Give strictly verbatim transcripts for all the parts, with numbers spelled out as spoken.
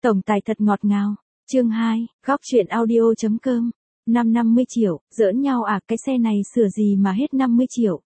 Tổng tài thật ngọt ngào. Chương hai, góc truyện audio chấm com. Năm năm mươi triệu, giỡn nhau à, cái xe này sửa gì mà hết năm mươi triệu.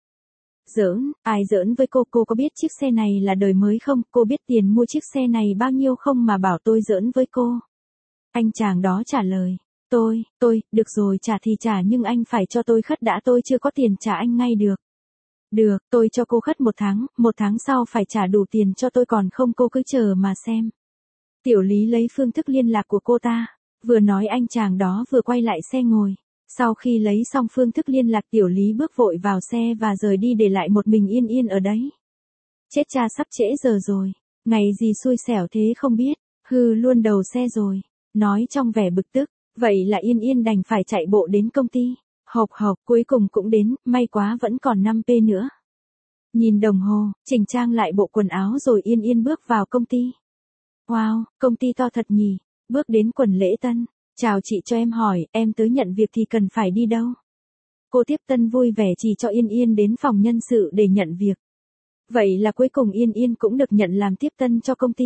Giỡn, ai giỡn với cô, cô có biết chiếc xe này là đời mới không, cô biết tiền mua chiếc xe này bao nhiêu không mà bảo tôi giỡn với cô. Anh chàng đó trả lời, tôi, tôi, được rồi trả thì trả nhưng anh phải cho tôi khất đã, tôi chưa có tiền trả anh ngay được. Được, tôi cho cô khất một tháng, một tháng sau phải trả đủ tiền cho tôi, còn không cô cứ chờ mà xem. Tiểu Lý lấy phương thức liên lạc của cô ta, vừa nói anh chàng đó vừa quay lại xe ngồi. Sau khi lấy xong phương thức liên lạc, Tiểu Lý bước vội vào xe và rời đi để lại một mình Yên Yên ở đấy. Chết cha, sắp trễ giờ rồi, ngày gì xui xẻo thế không biết, hư luôn đầu xe rồi, nói trong vẻ bực tức. Vậy là Yên Yên đành phải chạy bộ đến công ty. Hộp hộp, cuối cùng cũng đến, may quá vẫn còn năm phút nữa. Nhìn đồng hồ, chỉnh trang lại bộ quần áo rồi Yên Yên bước vào công ty. Wow, công ty to thật nhỉ. Bước đến quần lễ tân. Chào chị, cho em hỏi, em tới nhận việc thì cần phải đi đâu? Cô tiếp tân vui vẻ chỉ cho Yên Yên đến phòng nhân sự để nhận việc. Vậy là cuối cùng Yên Yên cũng được nhận làm tiếp tân cho công ty.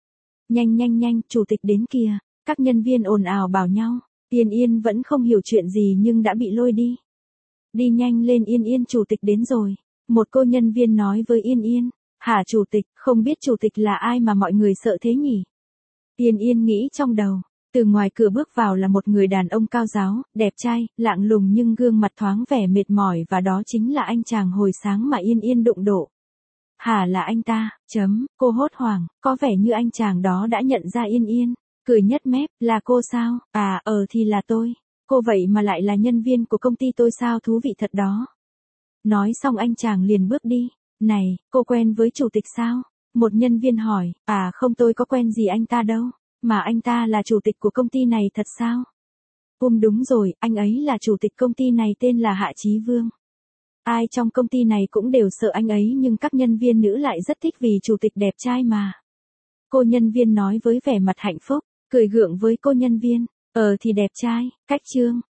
Nhanh nhanh nhanh, chủ tịch đến kìa. Các nhân viên ồn ào bảo nhau. Yên Yên vẫn không hiểu chuyện gì nhưng đã bị lôi đi. Đi nhanh lên Yên Yên, chủ tịch đến rồi. Một cô nhân viên nói với Yên Yên. Hả chủ tịch, không biết chủ tịch là ai mà mọi người sợ thế nhỉ? Yên Yên nghĩ trong đầu. Từ ngoài cửa bước vào là một người đàn ông cao ráo, đẹp trai, lạng lùng nhưng gương mặt thoáng vẻ mệt mỏi, và đó chính là anh chàng hồi sáng mà Yên Yên đụng độ. Hả, là anh ta, chấm, cô hốt hoảng, có vẻ như anh chàng đó đã nhận ra Yên Yên. Cười nhếch mép, là cô sao? À, ờ thì là tôi. Cô vậy mà lại là nhân viên của công ty tôi sao, thú vị thật đó. Nói xong anh chàng liền bước đi. Này, cô quen với chủ tịch sao? Một nhân viên hỏi, à không, tôi có quen gì anh ta đâu. Mà anh ta là chủ tịch của công ty này thật sao? Um đúng rồi, anh ấy là chủ tịch công ty này, tên là Hạ Chí Vương. Ai trong công ty này cũng đều sợ anh ấy nhưng các nhân viên nữ lại rất thích vì chủ tịch đẹp trai mà. Cô nhân viên nói với vẻ mặt hạnh phúc, cười gượng với cô nhân viên. Ờ thì đẹp trai, cách trương.